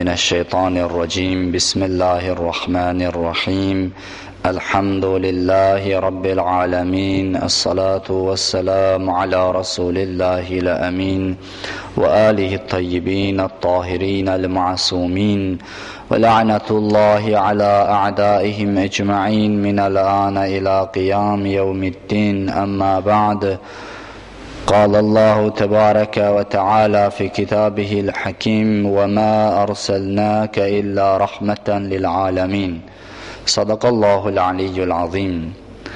من الشيطان الرجيم بسم الله الرحمن الرحيم الحمد لله رب العالمين الصلاة والسلام على رسول الله الأمين وآله الطيبين الطاهرين المعصومين ولعنة الله على أعدائهم أجمعين من الآن إلى قيام يوم الدين أما بعد قال الله تبارك وتعالى في كتابه الحكيم وما أرسلناك إلا رحمة للعالمين Sadaqallahul aliyyul azim.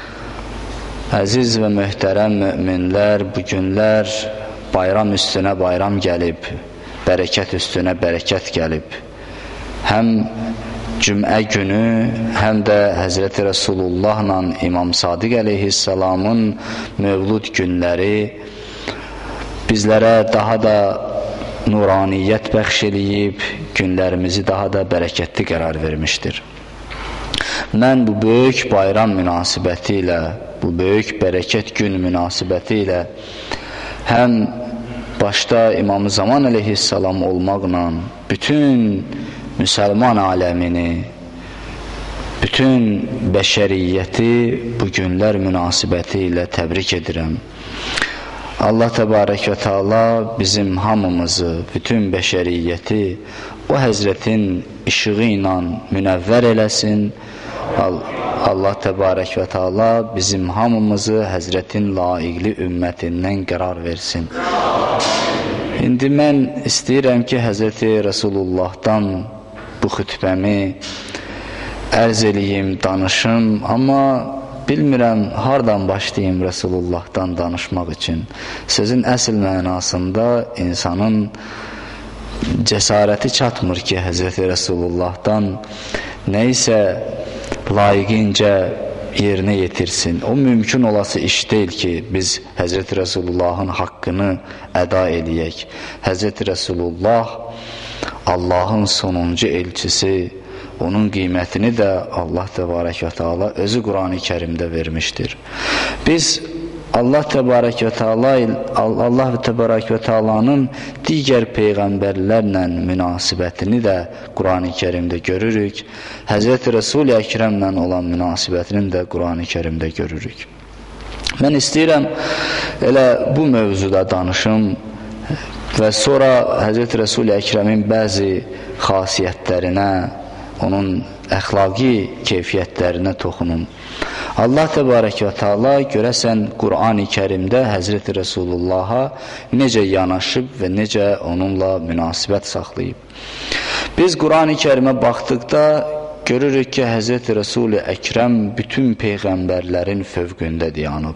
Əziz və möhtərəm müminlər, bu günlər bayram üstünə bayram gəlib, bərəkət üstünə bərəkət gəlib. Həm cümə günü, həm də Həzrəti Resulullahla İmam Sadiq əleyhissalamın mövlud günləri bizlərə daha da nuraniyyət bəxş eləyib, günlərimizi daha da bərəkətli qərar vermişdir. Mən bu böyük bayram münasibəti ilə, bu böyük bərəkət gün münasibəti ilə həm başda İmam-ı Zaman əleyhissalam olmaqla bütün müsəlman aləmini, bütün bəşəriyyəti bu günlər münasibəti ilə təbrik edirəm. Allah təbarək və Teala bizim hamımızı, bütün bəşəriyyəti o Həzrətin işığı ilə münəvvər eləsin. Allah təbarək və Teala bizim hamımızı Həzrətin layiqli ümmətindən qərar versin. İndi mən istəyirəm ki, Həzrəti Resulullahdan bu xütbəmi ərz eləyim, danışım, amma bilmirəm hardan başlayayım Resulullahdan danışmaq üçün. Sözün əsl mənasında insanın cəsarəti çatmır ki, Həzrəti Resulullahdan nə isə layiqincə yerinə yetirsin. O mümkün olası iş deyil ki, biz Həzrəti Resulullahın haqqını əda eləyək. Həzrəti Resulullah Allahın sonuncu elçisi, onun qiymətini də Allah təbarək və Teala özü Qurani Kərimdə vermişdir. Biz Allah təbarək və Teala'nın digər peyğəmbərlərlə münasibətini də Qurani Kərimdə görürük. Həzrəti Resul-i Əkrəmlə olan münasibətini də Qurani Kərimdə görürük. Mən istəyirəm elə bu mövzuda danışım və sonra Həzrəti Resul-i Əkrəmin bəzi xasiyyətlərinə, onun əxlaqi keyfiyyətlərinə toxunum. Allah təbarək və Teala görəsən Qurani Kərimdə Həzrəti Resulullaha necə yanaşıb və necə onunla münasibət saxlayıb. Biz Qurani Kərimə baxdıqda görürük ki, Həzrəti Resul-i Əkrəm bütün peyğəmbərlərin fövqündə dayanıb.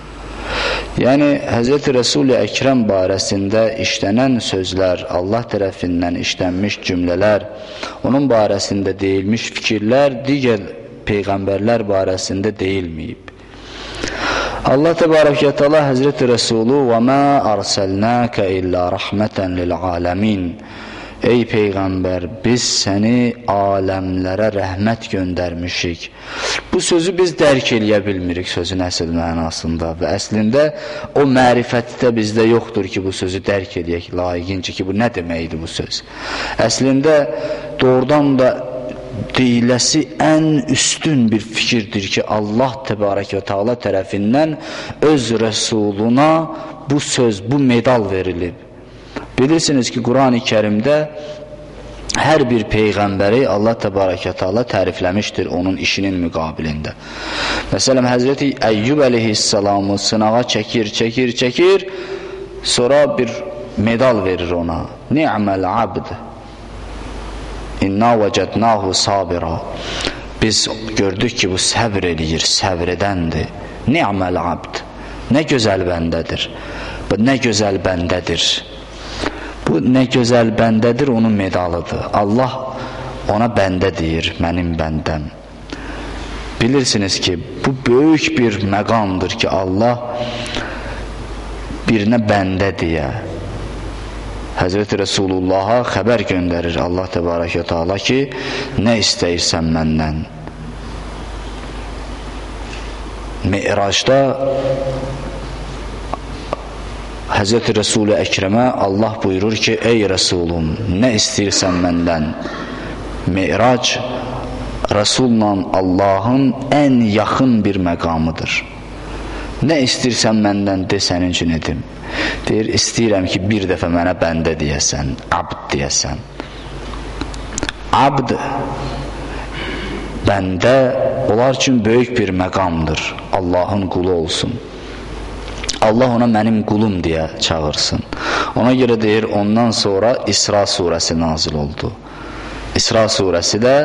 Yəni, Həzrəti Resul-i Əkrəm barəsində işlənən sözlər, Allah tərəfindən işlənmiş cümlələr, onun barəsində deyilmiş fikirlər digər peyğəmbərlər barəsində deyilməyib. Allah təbarək və Teala Həzrəti Resulu və mə ərsəlnəkə illə rəhmətən lil'aləmin. Ey Peyğəmbər, biz səni aləmlərə rəhmət göndərmişik. Bu sözü biz dərk eləyə bilmirik sözün əsl mənasında və əslində o mərifətdə bizdə yoxdur ki, bu sözü dərk eləyək layiqincə ki, bu nə deməkdir bu söz. Əslində doğrudan da deyiləsi ən üstün bir fikirdir ki, Allah təbarək və Teala tərəfindən öz Rəsuluna bu söz, bu medal verilib. Bilirsiniz ki, Qurani Kərimdə hər bir peyğəmbəri Allah təbarək və Teala tərifləmişdir onun işinin müqabilində. Məsələn, Həzrəti Əyyub əleyhissalamı sınağa çəkir, sonra bir medal verir ona. Ni'məl abd. İnna vəcədnahu sabira. Biz gördük ki, bu səbr eləyir, səbr edəndir. Ni'məl abd. Nə gözəl bəndədir. Bu nə gözəl bəndədir. Bu nə gözəl bəndədir, onun medalıdır. Allah ona bəndə deyir, mənim bəndəm. Bilirsiniz ki, bu böyük bir məqamdır ki, Allah birinə bəndə deyə Həzrəti Resulullaha xəbər göndərir Allah təbarək və Teala ki, nə istəyirsən məndən? Mi'racda Həzrəti Rəsul-i Əkrəmə Allah buyurur ki, ey Rəsulum, nə istəyirsən məndən? Mi'rac Rəsulla Allahın ən yaxın bir məqamıdır. Nə istəyirsən məndən de, sənin üçün edim. Deyir, istəyirəm ki, bir dəfə mənə bəndə deyəsən, abd deyəsən. Abd, bəndə onlar üçün böyük bir məqamdır. Allahın qulu olsun. Allah ona mənim qulum deyə çağırsın. Ona görə deyir, ondan sonra İsra surəsi nazil oldu. İsra surəsi də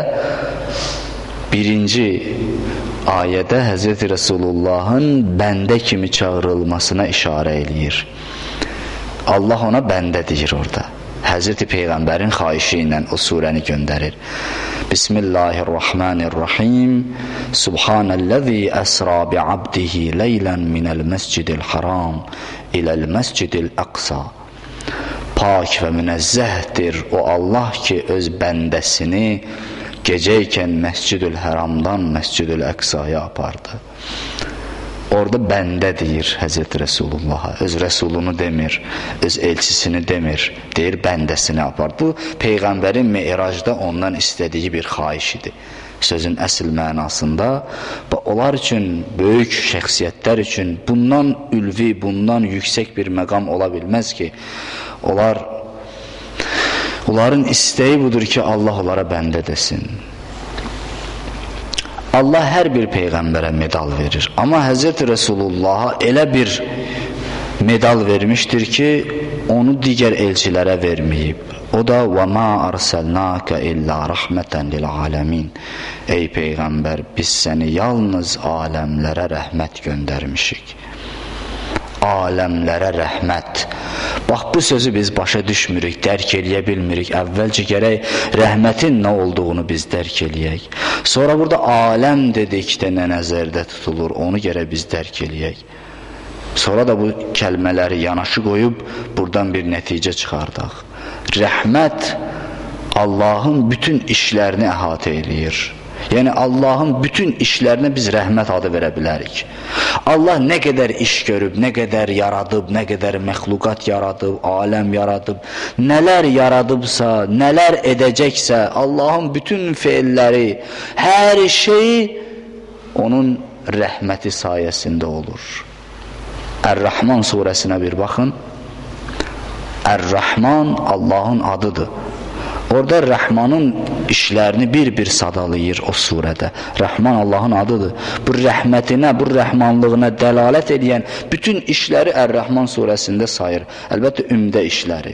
1-ci ayədə Həzrəti Rəsulullahın bəndə kimi çağırılmasına işarə eləyir. Allah ona bəndə deyir orada. Həzrəti Peyğəmbərin xahişi ilə o surəni göndərir. Bismillahirrahmanirrahim. Subhanəl-ləzi əsra bi'abdihi leylən minəl-məscidil haram iləl-məscidil əqsa. Pak və münezzəhdir o Allah ki, öz bəndəsini gecəykən Məscidül Həramdan Məscidül Əqsaya apardı. Orada bəndə deyir Həzrəti Rəsulullaha. Öz Rəsulunu demir, öz elçisini demir, deyir bəndəsini apardı. Bu, Peyğəmbərin Mi'racda ondan istədiyi bir xahişidir. Sözün əsl mənasında onlar üçün, böyük şəxsiyyətlər üçün bundan ülvi, bundan yüksək bir məqam ola bilməz ki, onların istəyi budur ki, Allah onlara bəndə desin. Allah hər bir Peyğəmbərə medal verir. Amma Həzrəti Rəsulullaha elə bir medal vermişdir ki, onu digər elçilərə verməyib. O da وَمَا أَرْسَلْنَاكَ إِلَّا رَحْمَةً لِلْعَالَمِينَ. Ey Peyğəmbər, biz səni yalnız aləmlərə rəhmət göndərmişik. Aləmlərə rəhmət. Bax, bu sözü biz başa düşmürük, dərk eləyə bilmirik. Əvvəlcə gərək rəhmətin nə olduğunu biz dərk eləyək. Sonra burada aləm dedikdə nə nəzərdə tutulur, onu gərək biz dərk eləyək. Sonra da bu kəlmələri yanaşı qoyub, buradan bir nəticə çıxardaq. Rəhmət Allahın bütün işlərini əhatə eləyir. Yəni Allahın bütün işlərinə biz rəhmət adı verə bilərik. Allah nə qədər iş görüb, nə qədər yaradıb, nə qədər məxluqat yaradıb, aləm yaradıb, nələr yaradıbsa, nələr edəcəksə, Allahın bütün feilləri, hər şey onun rəhməti sayəsində olur. Ər-Rəhman surəsinə bir baxın. Ər-Rəhman Allahın adıdır. Orada Rəhmanın işlərini bir-bir sadalayır o surədə. Rəhman Allahın adıdır. Bu rəhmətinə, bu rəhmanlığına dəlalət edən bütün işləri Ər-Rəhman surəsində sayır. Əlbəttə, ümdə işləri.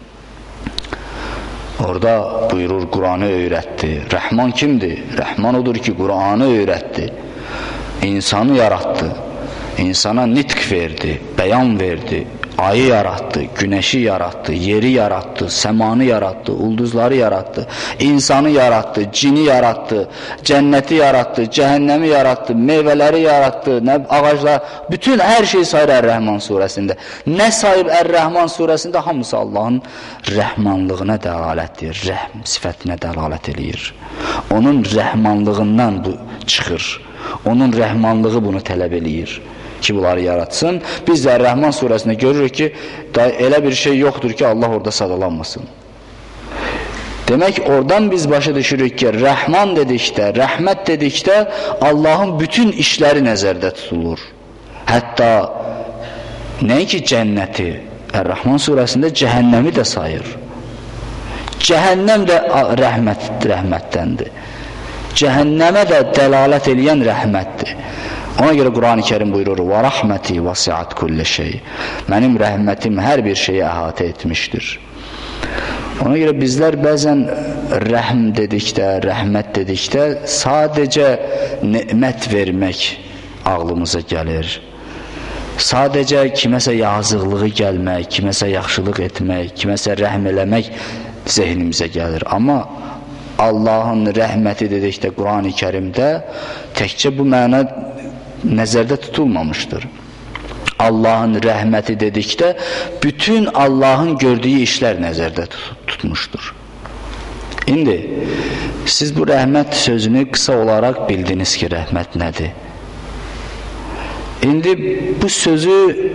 Orada buyurur, Quranı öyrətdi. Rəhman kimdir? Rəhman odur ki, Quranı öyrətdi. İnsanı yarattı. İnsana nitq verdi, bəyan verdi. Ayı yarattı, güneşi yarattı, yeri yarattı, səmanı yarattı, ulduzları yarattı, insanı yarattı, cini yarattı, cənnəti yarattı, cəhənnəmi yarattı, meyvələri yarattı, ağaclar, bütün hər şey sayır Ər-Rəhman surəsində. Nə sayıb Ər-Rəhman surəsində? Hamısı Allahın rəhmanlığına dəlalətdir, rəhm sifətinə dəlalət eləyir. Onun rəhmanlığından bu çıxır, onun rəhmanlığı bunu tələb eləyir ki, bunları yaratsın. Biz də Rəhman surəsində görürük ki, elə bir şey yoxdur ki, Allah orada sadalanmasın. Demək, oradan biz başa düşürük ki, Rəhman dedikdə, rəhmət dedikdə Allahın bütün işləri nəzərdə tutulur. Hətta nəinki cənnəti, Rəhman surəsində cəhənnəmi də sayır. Cəhənnəm də rəhmətdəndir. Cəhənnəmə də dəlalət eləyən rəhmətdir. Ona görə Quran-ı Kerim buyurur, وَرَحْمَتِ وَسِعَتْ كُلَّ şey. Mənim rəhmətim hər bir şeyi əhatə etmişdir. Ona görə bizlər bəzən rəhm dedikdə, rəhmət dedikdə sadəcə nemət vermək ağlımıza gəlir. Sadəcə kiməsə yazıqlığı gəlmək, kiməsə yaxşılıq etmək, kiməsə rəhm eləmək zehnimizə gəlir. Amma Allahın rəhməti dedikdə Quran-ı Kerimdə təkcə bu məna nəzərdə tutulmamışdır. Allahın rəhməti dedikdə bütün Allahın gördüyü işlər nəzərdə tutmuşdur. İndi siz bu rəhmət sözünü qısa olaraq bildiniz ki, rəhmət nədir? İndi bu sözü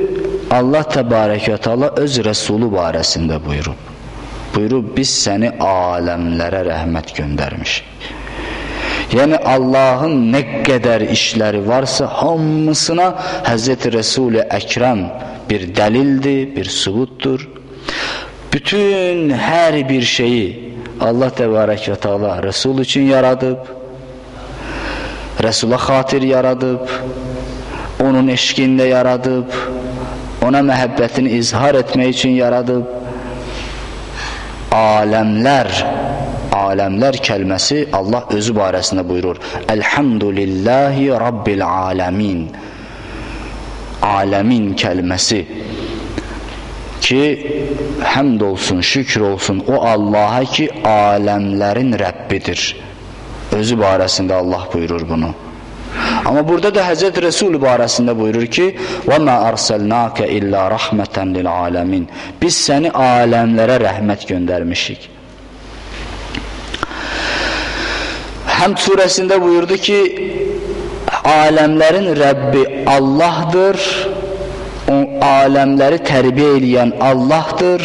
Allah təbarəkə və təala öz Rəsulu barəsində buyurub. Buyurub, biz səni aləmlərə rəhmət göndərmişik. Yəni Allahın nə qədər işləri varsa hamısına Həzrəti Rəsul-i Əkrəm bir dəlildir, bir sübutdur. Bütün hər bir şeyi Allah təbarəkə və təala Rəsul üçün yaradıb, Rəsula xatir yaradıb, onun eşqində yaradıb, ona məhəbbətini izhar etmək üçün yaradıb. Aləmlər kəlməsi Allah özü barəsində buyurur. Elhamdülillahi Rabbil aləmin. Aləmin kəlməsi ki, həmd olsun, şükür olsun o Allaha ki, aləmlərin Rəbbidir. Özü barəsində Allah buyurur bunu. Amma burada da Həzrət Rəsul barəsində buyurur ki, وَمَا أَرْسَلْنَاكَ إِلَّا رَحْمَةً لِلْعَالَمِينَ. Biz səni aləmlərə rəhmət göndərmişik. Həmd surəsində buyurdu ki, aləmlərin Rəbbi Allahdır, o aləmləri tərbiyə edən Allahdır.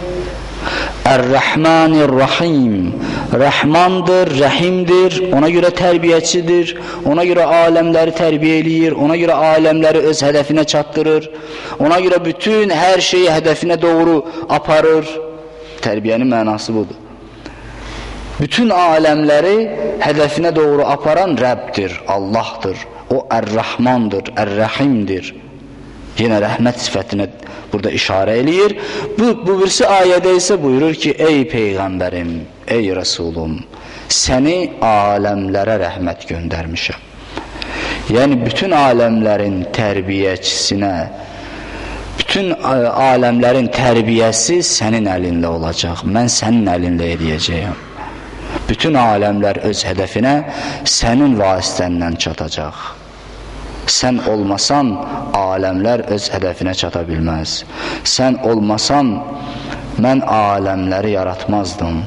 Ər-Rəhmanir-Rahim, Rəhmandır, Rəhimdir, ona görə tərbiyəçidir, ona görə aləmləri tərbiyə eləyir, ona görə aləmləri öz hədəfinə çatdırır, ona görə bütün hər şeyi hədəfinə doğru aparır. Tərbiyənin mənası budur. Bütün aləmləri hədəfinə doğru aparan Rəbdir, Allahdır, o Ər-Rəhmandır, Ər-Rəhimdir. Yenə rəhmət sifətinə burada işarə eləyir. Bu birisi ayədə isə buyurur ki, ey Peyğəmbərim, ey Rəsulum, səni aləmlərə rəhmət göndərmişəm. Yəni, bütün aləmlərin tərbiyəçisinə, bütün aləmlərin tərbiyəsi sənin əlində olacaq. Mən sənin əlində edəcəyəm. Bütün aləmlər öz hədəfinə sənin vasitəndən çatacaq. Sən olmasan, aləmlər öz hədəfinə çata bilməz. Sən olmasan, mən aləmləri yaratmazdım.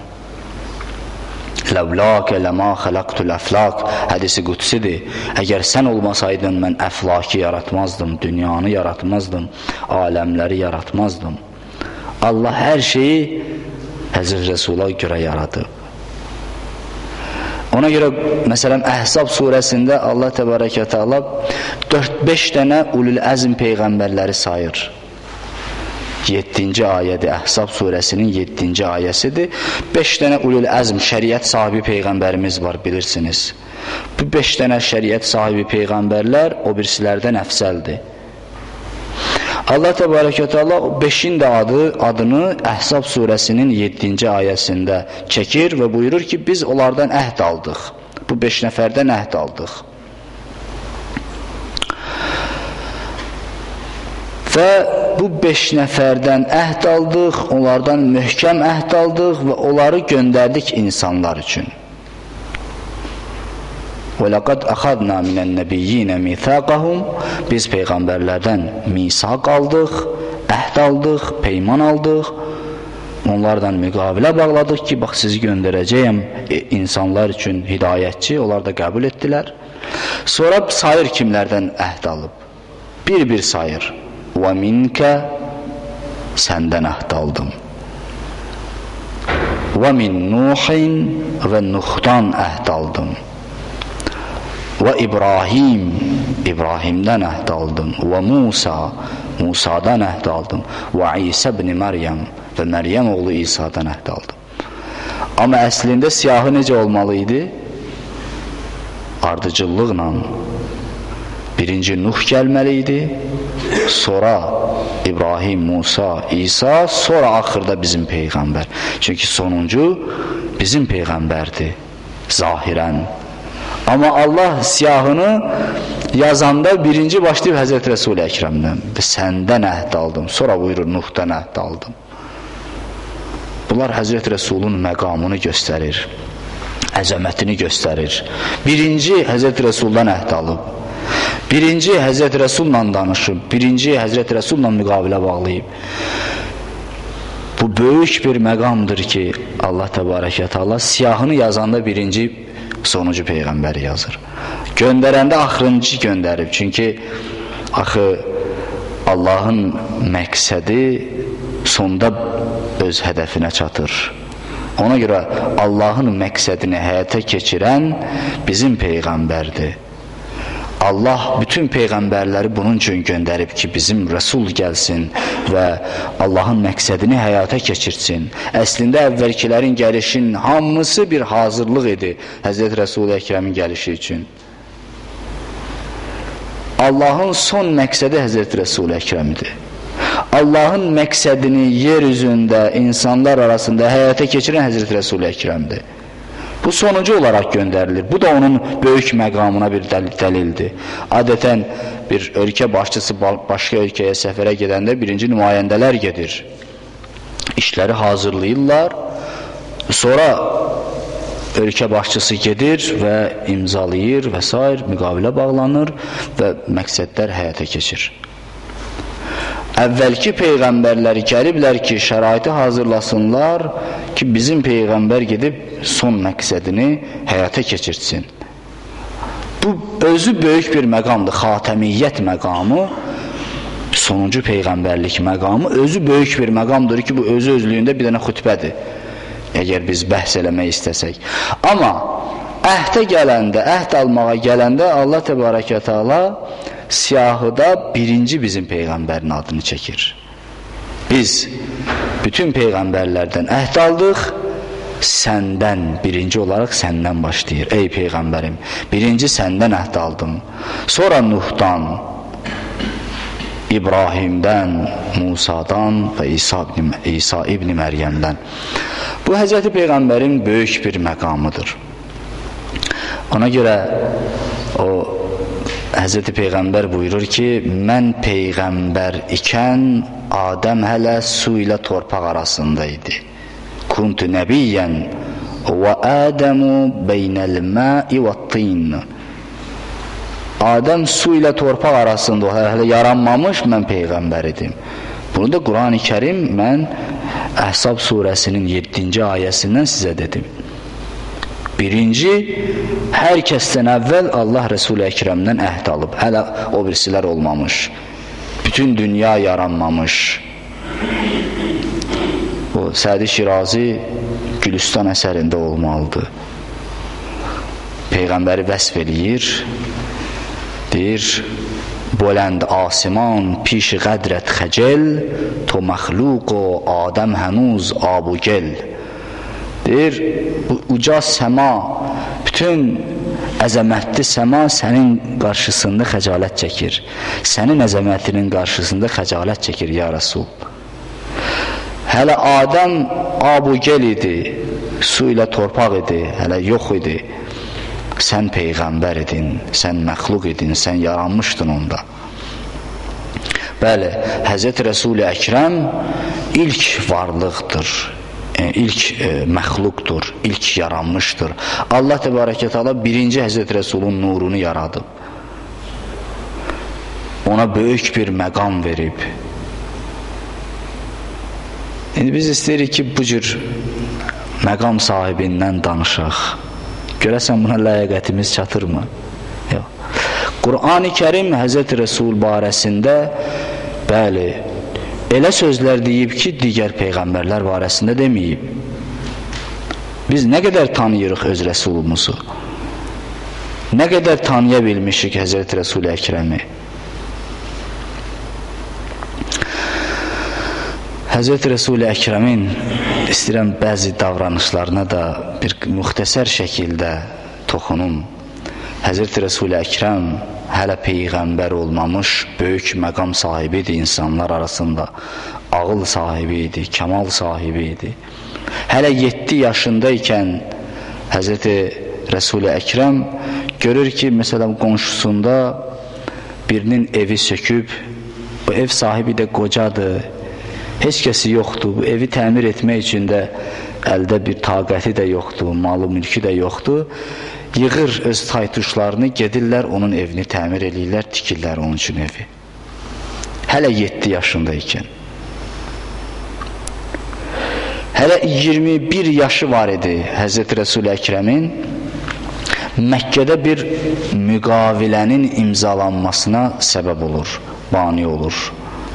Ləvləkə ləmə xələqtul əflaq hədisi qudsidir. Əgər sən olmasaydın, mən əflaki yaratmazdım, dünyanı yaratmazdım, aləmləri yaratmazdım. Allah hər şeyi Həzrət Rəsula görə yaradıb. Ona görə, məsələn, Əhzab surəsində Allah təbarəkə təala 4-5 dənə ulul əzm peyğəmbərləri sayır. 7-ci ayədir, Əhzab surəsinin 7-ci ayəsidir. 5 dənə ulul əzm, şəriət sahibi peyğəmbərimiz var, bilirsiniz. Bu 5 dənə şəriət sahibi peyğəmbərlər o birisilərdən əfsəldir. Allah təbarəkə təala 5-in də adını Əhzab surəsinin 7-ci ayəsində çəkir və buyurur ki, biz onlardan əhd aldıq. Bu 5 nəfərdən əhd aldıq. Və bu 5 nəfərdən əhd aldıq, onlardan möhkəm əhd aldıq və onları göndərdik insanlar üçün. وَلَقَدْ أَخَذْنَا مِنَ النَّبِيِّينَ مِيثَاقَهُمْ. Biz peyğəmbərlərdən misaq aldıq, əhd aldıq, peyman aldıq. Onlardan müqavilə bağladıq ki, bax sizi göndərəcəyəm insanlar üçün hidayətçi, onlar da qəbul etdilər. Sonra sayır kimlərdən əhd alıb. Bir-bir sayır. وَمِنْكَ səndən əhd aldım. وَمِنْ نُوحٍ və Nuhdan əhd aldım. Və İbrahim, İbrahimdən əhd aldım. Və Musa, Musadan əhd aldım. Və İsa ibn Məryəm və Məryəm oğlu İsa'dan əhd aldım. Amma əslində siyahı necə olmalı idi? Ardıcıllıqla. Birinci Nuh gəlməli idi, sonra İbrahim, Musa, İsa, sonra axırda bizim Peyğəmbər. Çünki sonuncu bizim Peyğəmbərdir, zahirən. Amma Allah siyahını yazanda birinci başlayıb Həzrət Rəsul-i Əkrəmdən. Səndən əhd aldım, sonra buyurur Nuhdan əhd aldım. Bunlar Həzrət Rəsulun məqamını göstərir, əzəmətini göstərir. Birinci Həzrət Rəsuldan əhd alıb, birinci Həzrət Rəsulla danışıb, birinci Həzrət Rəsulla müqavilə bağlayıb. Bu böyük bir məqamdır ki, Allah təbarəkə təala siyahını yazanda birinci, sonucu Peyğəmbəri yazır. Göndərəndə axırıncı göndərib. Çünki axı Allahın məqsədi sonda öz hədəfinə çatır. Ona görə Allahın məqsədini həyata keçirən bizim Peyğəmbərdir. Allah bütün Peyğəmbərləri bunun üçün göndərib ki, bizim Rəsul gəlsin və Allahın məqsədini həyata keçirsin. Əslində əvvəlkilərin gəlişinin hamısı bir hazırlıq idi Həzrət Rəsul-i Əkrəmin gəlişi üçün. Allahın son məqsədi Həzrət Rəsul-i Əkrəmidir. Allahın məqsədini yer üzündə, insanlar arasında həyata keçirən Həzrət Rəsul-i Əkrəmdir. Bu sonuncu olaraq göndərilir. Bu da onun böyük məqamına bir dəlildir. Adətən bir ölkə başçısı başqa ölkəyə səfərə gedəndə birinci nümayəndələr gedir. İşləri hazırlayırlar. Sonra ölkə başçısı gedir və imzalayır və s. müqavilə bağlanır və məqsədlər həyata keçir. Əvvəlki Peyğəmbərləri gəliblər ki, şəraiti hazırlasınlar ki, bizim Peyğəmbər gedib son məqsədini həyata keçirsin. Bu özü böyük bir məqamdır. Xatəmiyyət məqamı, sonuncu Peyğəmbərlik məqamı özü böyük bir məqamdır ki, bu özü özlüyündə bir dənə xütbədir, əgər biz bəhs eləmək istəsək. Amma əhdə gələndə, əhd almağa gələndə Allah Təbarəkə Teala siyahıda birinci bizim Peyğəmbərin adını çəkir. Biz bütün Peyğəmbərlərdən əhd aldıq, səndən, birinci olaraq səndən başlayır. Ey Peyğəmbərim, birinci səndən əhd aldım. Sonra Nuhdan, İbrahimdən, Musadan və İsa ibn Məryəmdən. Bu Həzrəti Peyğəmbərin böyük bir məqamıdır. Ona görə o Həzrəti Peyğəmbər buyurur ki, mən Peyğəmbər ikən Adəm hələ su ilə torpaq arasında idi. Kuntu nəbiyyən və Ədəmu beynəl mə'i və tin. Adəm su ilə torpaq arasında hələ yaranmamış, mən Peyğəmbər idim. Bunu da Quran-ı Kərim mən Əhzab surəsinin 7-ci ayəsindən sizə dedim. Birinci, hər kəsdən əvvəl Allah Rəsul-i Əkrəmdən əhd alıb, hələ o birisilər olmamış, bütün dünya yaranmamış. O Sədi Şirazi Gülüstan əsərində olmalıdır. Peyğəmbəri vəsf eləyir, deyir, Bolənd asiman piş qədrət xəcəl, to məxluq o Adəm hənuz abu gel. Deyir, uca səma, bütün əzəmətli səma sənin qarşısında xəcalət çəkir. Sənin əzəmətinin qarşısında xəcalət çəkir, ya Rəsul. Hələ Adəm abu gel idi, su ilə torpaq idi, hələ yox idi. Sən Peyğəmbər idin, sən məxluq idin, sən yaranmışdın onda. Bəli, Həzrət Rəsul-i Əkrəm ilk varlıqdır. İlk məxluqdur, ilk yaranmışdır. Allah Təbarəkə Teala birinci Həzrət Rəsulun nurunu yaradıb. Ona böyük bir məqam verib. İndi biz istəyirik ki, bu cür məqam sahibindən danışaq. Görəsən buna ləyaqətimiz çatırmı? Yox. Quran-ı Kərim Həzrət Rəsul barəsində bəli, elə sözlər deyib ki, digər Peyğəmbərlər barəsində deməyib. Biz nə qədər tanıyırıq öz Rəsulumuzu? Nə qədər tanıya bilmişik Həzrət Rəsul-i Əkrəmi? Həzrət Rəsul-i Əkrəmin istəyirəm bəzi davranışlarına da bir müxtəsər şəkildə toxunum. Həzrət Rəsul-i Əkrəm hələ Peyğəmbər olmamış böyük məqam sahibi idi insanlar arasında. Ağıl sahibi idi, kəmal sahibi idi. Hələ 7 yaşındaykən Həzrət Rəsul-i Əkrəm görür ki, məsələn, qonşusunda birinin evi söküb, bu ev sahibi də qocadır, heç kəsi yoxdur, bu evi təmir etmək üçün də əldə bir taqəti də yoxdur, malı mülkü də yoxdur. Yığır öz taytuşlarını, gedirlər onun evini təmir eləyirlər, tikirlər onun üçün evi. Hələ 7 yaşındaykən. Hələ 21 yaşı var idi Həzrət Rəsul-i Əkrəmin. Məkkədə bir müqavilənin imzalanmasına səbəb olur, bani olur.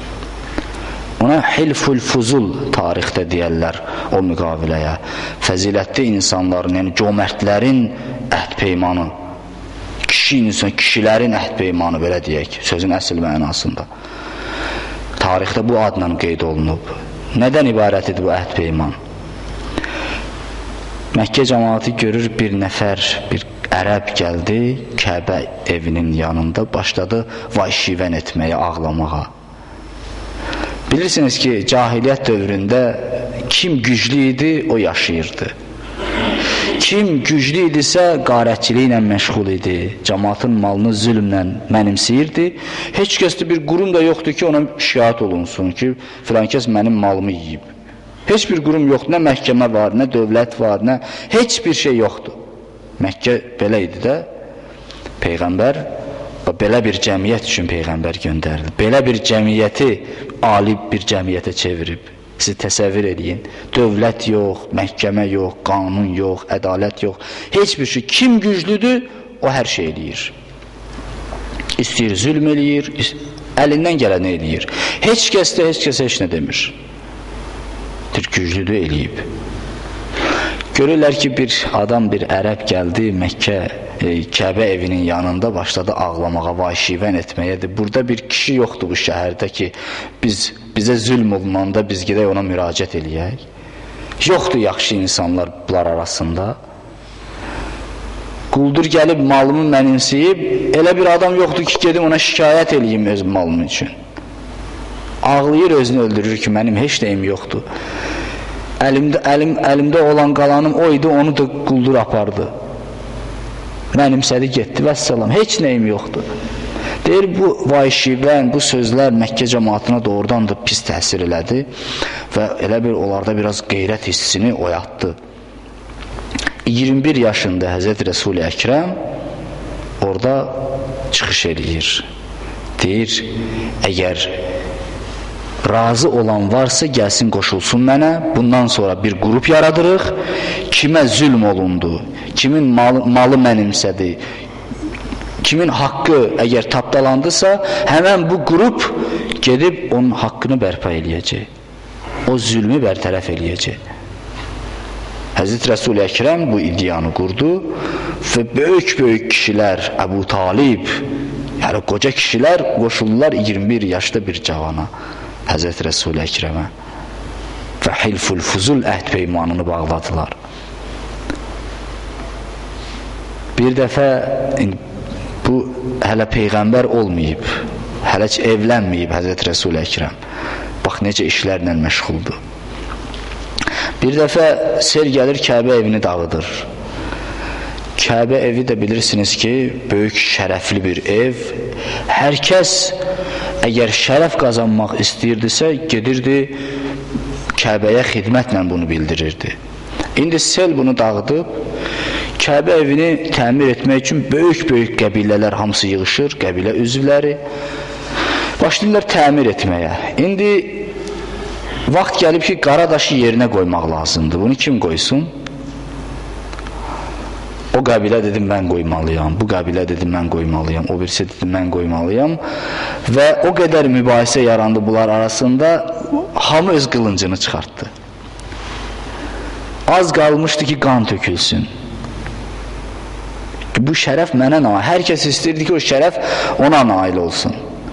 Ona hilful fuzul tarixdə deyərlər o müqaviləyə. Fəzilətli insanların, yəni cömərtlərin əhd peymanı, kişilərin əhd peymanı, belə deyək, sözün əsl mənasında. Tarixdə bu adla qeyd olunub. Nədən ibarət idi bu əhd peyman? Məkkə cəmaatı görür, bir nəfər, bir ərəb gəldi, Kəbə evinin yanında başladı vay-şivən etməyə, ağlamağa. Bilirsiniz ki, cahiliyyət dövründə kim güclü idi, o yaşayırdı. Kim güclü idisə, qarətçiliklə məşğul idi, cəmaatın malını zülmlə mənimsəyirdi. Heç kəsdə bir qurum da yoxdur ki, ona şikayət olunsun ki, filan kəs mənim malımı yiyib. Heç bir qurum yoxdur, nə məhkəmə var, nə dövlət var, nə heç bir şey yoxdur. Məkkə belə idi də, Peyğəmbər belə bir cəmiyyət üçün Peyğəmbər göndərdi. Belə bir cəmiyyəti ali bir cəmiyyətə çevirib. Siz təsəvvür edin. Dövlət yox, məhkəmə yox, qanun yox, ədalət yox. Heç bir şey. Kim güclüdür, o hər şey eləyir. İstəyir, zülm eləyir, əlindən gələni eləyir. Heç kəs heç nə demir. Güclüdür, eləyib. Görürlər ki, bir adam, bir ərəb gəldi Məkkə, Kəbə evinin yanında başladı ağlamağa, vay-şivən etməyədir. Burada bir kişi yoxdur bu şəhərdə ki, bizə zülm olunanda biz gedək ona müraciət eləyək. Yoxdur yaxşı insanlar bunlar arasında. Quldur gəlib malımı mənimsəyib, elə bir adam yoxdur ki, gedim ona şikayət eləyim öz malım üçün. Ağlayır, özünü öldürür ki, mənim heç nəyim yoxdur. Əlimdə olan qalanım o idi, onu da quldur apardı. Mənimsədi, getdi, vəssalam, heç nəyim yoxdur. Deyir, bu vay-şivən, bu sözlər Məkkə cəmaatına doğrudan da pis təsir elədi və elə bir onlarda biraz qeyrət hissini oyatdı. 21 yaşında Həzrət Rəsul-i Əkrəm orada çıxış eləyir. Deyir, əgər razı olan varsa gəlsin qoşulsun mənə, bundan sonra bir qrup yaradırıq, kimə zülm olundu, kimin malı mənimsədi, kimin haqqı əgər tapdalandısa, həmən bu qrup gedib onun haqqını bərpa eləyəcək, o zülmü bərtərəf eləyəcək. Həzrət Rəsul-i Əkrəm bu ideyanı qurdu və böyük kişilər, Əbu Talib, yəni qoca kişilər qoşuldular 21 yaşda bir cavana, Həzrət Rəsul-i Əkrəmə və hilful fuzul əhd peymanını bağladılar. Bir dəfə bu hələ Peyğəmbər olmayıb, hələ heç evlənməyib Həzrət Rəsul-i Əkrəm. Bax, necə işlərlə məşğuldur. Bir dəfə sel gəlir, Kəbə evini dağıdır. Kəbə evi də bilirsiniz ki, böyük şərəfli bir ev. Hər kəs əgər şərəf qazanmaq istəyirdisə, gedirdi Kəbəyə xidmətlə bunu bildirirdi. İndi sel bunu dağıdıb, Kəbə evini təmir etmək üçün böyük qəbilələr hamısı yığışır, qəbilə üzvləri. Başlayırlar təmir etməyə. İndi vaxt gəlib ki, qara daşı yerinə qoymaq lazımdır. Bunu kim qoysun? O qəbilə dedim, mən qoymalıyam. Bu qəbilə dedim, mən qoymalıyam. O birisi dedim, mən qoymalıyam. Və o qədər mübahisə yarandı bunlar arasında, hamı öz qılıncını çıxartdı. Az qalmışdı ki, qan tökülsün. Bu şərəf mənə nail. Hər kəs istəyirdi ki, o şərəf ona nail olsun.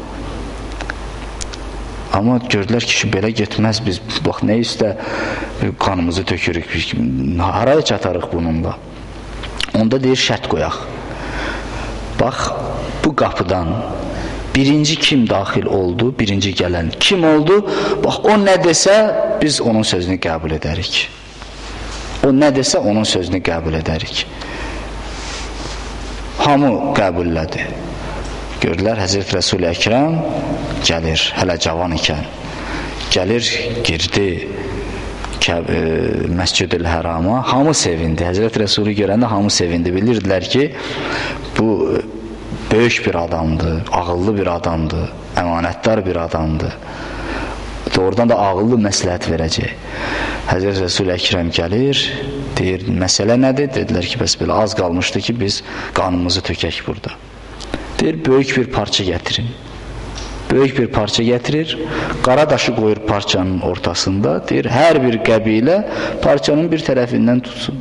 Amma gördülər ki, belə getməz biz. Bax, nə istə qanımızı tökürük. Haraya çatarıq bununla? Onda deyir, şərt qoyaq. Bax, bu qapıdan birinci kim daxil oldu, birinci gələn kim oldu? Bax, o nə desə, biz onun sözünü qəbul edərik. O nə desə, onun sözünü qəbul edərik. Hamı qəbullədi. Gördülər, Həzrət Rəsul-i Əkrəm gəlir, hələ cavan ikən. Gəlir, girdi Məscid-ül Hərama, hamı sevindi. Həzrət Rəsulü görəndə hamı sevindi. Bilirdilər ki, bu böyük bir adamdır, ağıllı bir adamdır, əmanətdar bir adamdır. Doğrudan da ağıllı məsləhət verəcək. Həzrət Rəsul-i Əkrəm gəlir, deyir, məsələ nədir? Dedilər ki, bəs belə az qalmışdı ki, biz qanımızı tökək burada. Deyir, böyük bir parça gətirin. böyük bir parça gətirir, qara daşı qoyur parçanın ortasında, deyir, hər bir qəbilə parçanın bir tərəfindən tutsun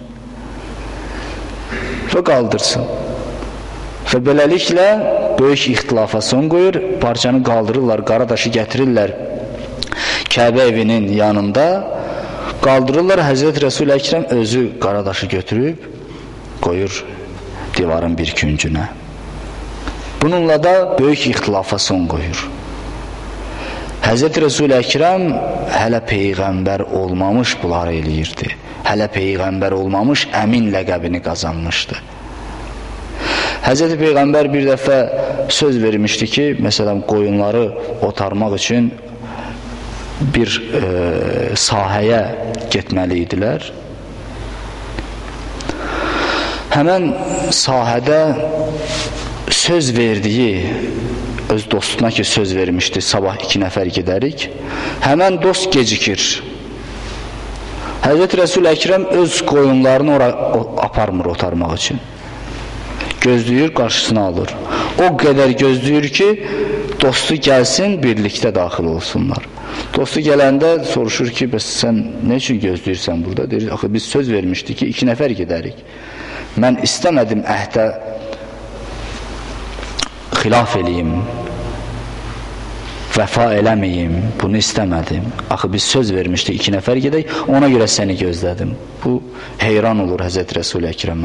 və qaldırsın. Və beləliklə böyük ixtilafa son qoyur, parçanı qaldırırlar, qara daşı gətirirlər Kəbə evinin yanında, qaldırırlar, Həzrət Rəsul-i Əkrəm özü qara daşı götürüb qoyur divarın bir küncünə. Bununla da böyük ixtilafa son qoyur. Həzrət Rəsul-i Əkrəm hələ Peyğəmbər olmamış bunları eləyirdi. Hələ Peyğəmbər olmamış əmin ləqəbini qazanmışdı. Həzrət Peyğəmbər bir dəfə söz vermişdi ki, məsələn, qoyunları otarmaq üçün bir sahəyə getməli idilər. Həmən sahədə söz verdiyi, öz dostuna ki söz vermişdi, sabah 2 nəfər gedərik, həmən dost gecikir. Həzrət Rəsul-i Əkrəm öz qoyunlarını aparmır otarmaq üçün. Gözləyir, qarşısına alır. O qədər gözləyir ki, dostu gəlsin, birlikdə daxil olsunlar. Dostu gələndə soruşur ki, bəs sən nə üçün gözləyirsən burada? Deyir, axı biz söz vermişdik ki, 2 nəfər gedərik. Mən istəmədim əhdə xilaf eləyim, vəfa eləməyim, bunu istəmədim. Axı biz söz vermişdik 2 nəfər gedək, ona görə səni gözlədim. Bu, heyran olur Həzrət Rəsul-i Əkrəmə.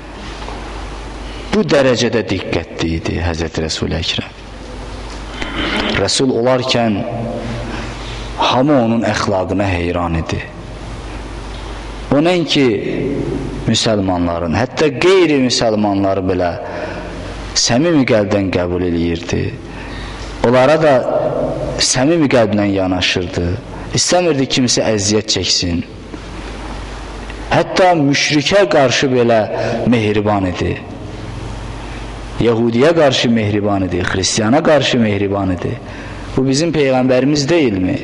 Bu dərəcədə diqqətli idi Həzrət Rəsul-i Əkrəm. Rəsul olarkən hamı onun əxlaqına heyran idi. O nəinki müsəlmanların, hətta qeyri-müsəlmanları belə səmimi qəlbdən qəbul eləyirdi. Onlara da səmimi qəlblə yanaşırdı. İstəmirdi kimisi əziyyət çəksin. Hətta müşrikə qarşı belə mehriban idi. Yahudiyə qarşı mehriban idi, Xristiyana qarşı mehriban idi. Bu bizim Peyğəmbərimiz deyilmi?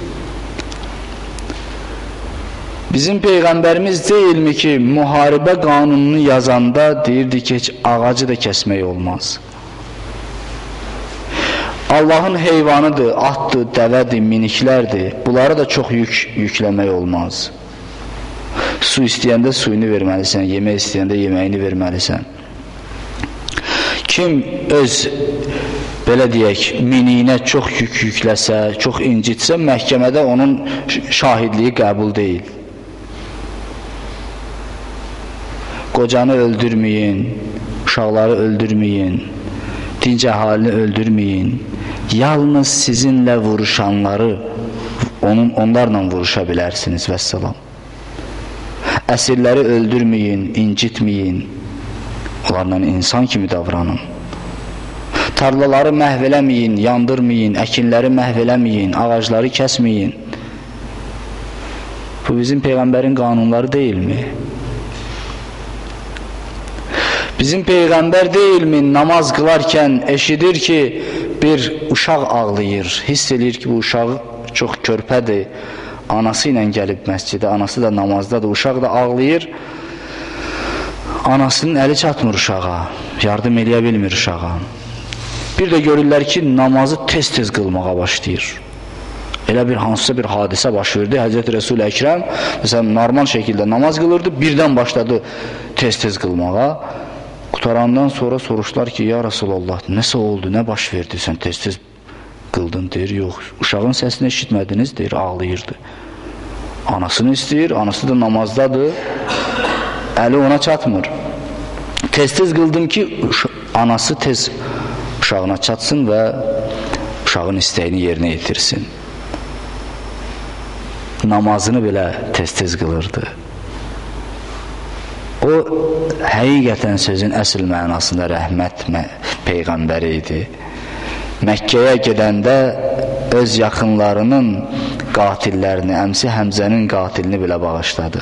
Bizim Peyğəmbərimiz deyilmi ki, müharibə qanununu yazanda deyirdi ki, heç ağacı da kəsmək olmaz. Allahın heyvanıdır, atdır, dəvədir, miniklərdir. Bunlara da çox yükləmək olmaz. Su istəyəndə suyunu verməlisən, yemək istəyəndə yeməyini verməlisən. Kim öz, belə deyək, miniyinə çox yükləsə, çox incitsə, məhkəmədə onun şahidliyi qəbul deyil. Qocanı öldürməyin, uşaqları öldürməyin, dinc əhalini öldürməyin. Yalnız sizinlə vuruşanları onlarla vuruşa bilərsiniz, vəssalam. Əsirləri öldürməyin, incitməyin, onlarla insan kimi davranın. Tarlaları məhv eləməyin, yandırmayın, əkinləri məhv eləməyin, ağacları kəsməyin. Bu bizim Peyğəmbərin qanunları deyilmi? Bizim Peyğəmbər deyilmi namaz qılarkən eşidir ki, bir uşaq ağlayır, hiss edir ki, bu uşaq çox körpədir, anası ilə gəlib məscidə, anası da namazdadır, uşaq da ağlayır, anasının əli çatmır uşağa, yardım eləyə bilmir uşağa. Bir də görürlər ki, namazı tez-tez qılmağa başlayır. Elə bir hansısa bir hadisə baş verdi, Həzrət Rəsul-i Əkrəm məsələn, normal şəkildə namaz qılırdı, birdən başladı tez-tez qılmağa. Qutarandan sonra soruşdular ki, ya Rasulallah, nəsə oldu, nə baş verdi, sən tez-tez qıldın, deyir, yox, uşağın səsini eşitmədiniz, deyir, ağlayırdı. Anasını istəyir, anası da namazdadır, əli ona çatmır. Tez-tez qıldım ki, anası tez uşağına çatsın və uşağın istəyini yerinə yetirsin. Namazını belə tez-tez qılırdı. O, həqiqətən sözün əsl mənasında rəhmət Peyğəmbəri idi. Məkkəyə gedəndə öz yaxınlarının qatillərini, əmsi Həmzənin qatilini belə bağışladı.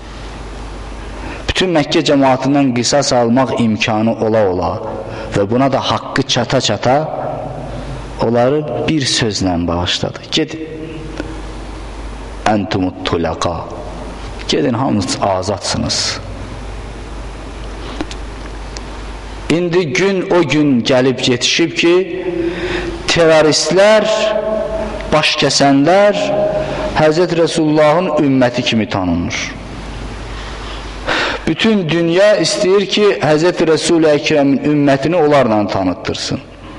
Bütün Məkkə cəmaatından qisas almaq imkanı ola-ola və buna da haqqı çata-çata onları bir sözlə bağışladı. Gedin, əntumut tulaqa, gedin, hamınız azadsınız. İndi gün o gün gəlib yetişib ki, teröristlər, baş kəsənlər Hz. Resulullahın ümməti kimi tanınır. Bütün dünya istəyir ki, Hz. Resul-i Əkrəmin ümmətini onlarla tanıttırsın.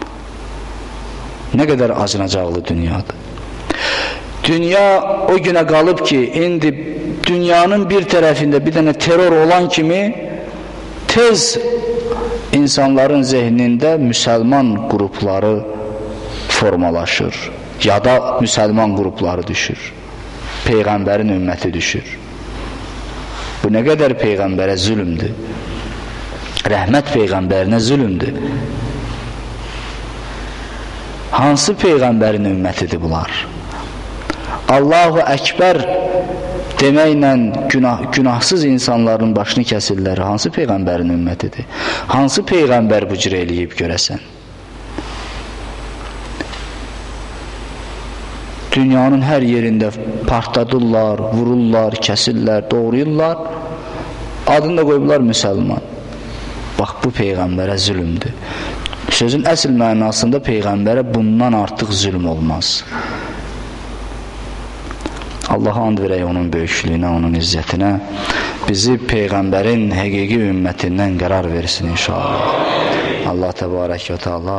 Nə qədər acınacaqlı dünyadır. Dünya o günə qalıb ki, indi dünyanın bir tərəfində bir dənə terror olan kimi tez insanların zehnində müsəlman qrupları formalaşır. Ya da müsəlman qrupları düşür. Peyğəmbərin ümməti düşür. Bu nə qədər Peyğəmbərə zülümdür. Rəhmət Peyğəmbərinə zülümdür. Hansı Peyğəmbərin ümmətidir bunlar? Allahu Əkbər deməklə günahsız insanların başını kəsirlər. Hansı Peyğəmbərin ümmətidir? Hansı Peyğəmbər bu cür eləyib görəsən? Dünyanın hər yerində partladırlar, vururlar, kəsirlər, doğrayırlar. Adını da qoyublar müsəlman. Bax, bu Peyğəmbərə zülümdür. Sözün əsl mənasında Peyğəmbərə bundan artıq zülm olmaz. Allaha and verək onun böyüklüyünə, onun izzətinə. Bizi Peyğəmbərin həqiqi ümmətindən qərar versin inşallah. Allah təbarək və təala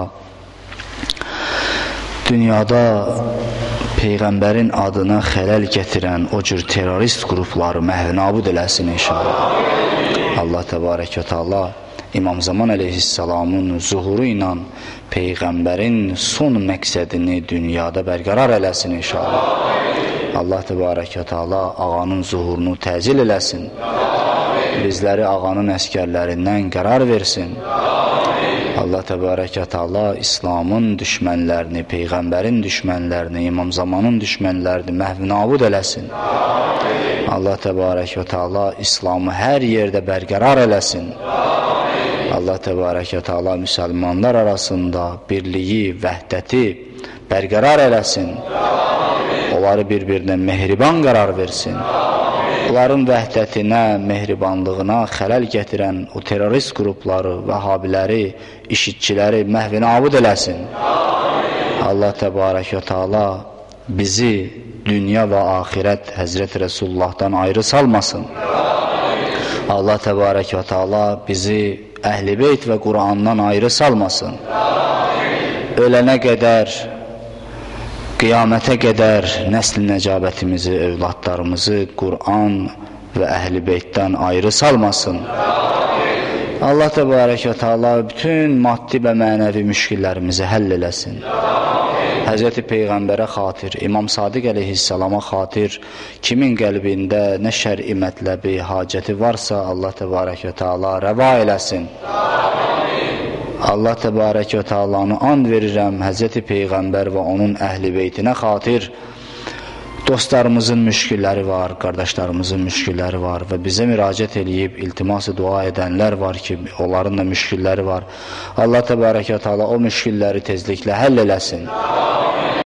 dünyada Peyğəmbərin adına xələl gətirən o cür terrorist qrupları məhv-nabud eləsin inşallah. Allah təbarək və təala İmam Zaman əleyhissalamın zuhuru ilə Peyğəmbərin son məqsədini dünyada bərqərar eləsin inşallah. Allah təbarək və təala ağanın zuhurunu təcil eləsin. Bizləri ağanın əskərlərindən qərar versin. Allah təbarək və təala İslamın düşmənlərini, Peyğəmbərin düşmənlərini, İmam Zamanın düşmənlərini məhv-nabud eləsin. Allah təbarək və təala İslamı hər yerdə bərqərar eləsin. Allah təbarək və təala müsəlmanlar arasında birliyi, vəhdəti bərqərar eləsin. Onları bir-birinə mehriban qərar versin. Onların vəhdətinə, mehribanlığına xələl gətirən o terrorist qrupları, vəhabiləri, işitçiləri məhv-nabud eləsin. Allah təbarək və təala bizi dünya və axirət Həzrət Resulullahdan ayrı salmasın. Allah təbarək və təala bizi Əhl-i Beyt və Qurandan ayrı salmasın. Ölənə qədər, qiyamətə qədər nəsl nəcabətimizi, övladlarımızı Quran və Əhl-i Beytdən ayrı salmasın. Allah təbarək və təala bütün maddi və mənəvi müşkillərimizi həll eləsin. Həzrəti Peyğəmbərə xatir, İmam Sadiq əleyhissalama xatir, kimin qəlbində nə şər'i mətləbi, hacəti varsa Allah təbarək və təala rəva eləsin. Allah təbarək və təalanı and verirəm Həzrəti Peyğəmbər və onun Əhl-i Beytinə xatir. Dostlarımızın müşkilləri var, qardaşlarımızın müşkilləri var və bizə müraciət eləyib iltiması dua edənlər var ki, onların da müşkilləri var. Allah təbarək və təala o müşkilləri tezliklə həll eləsin.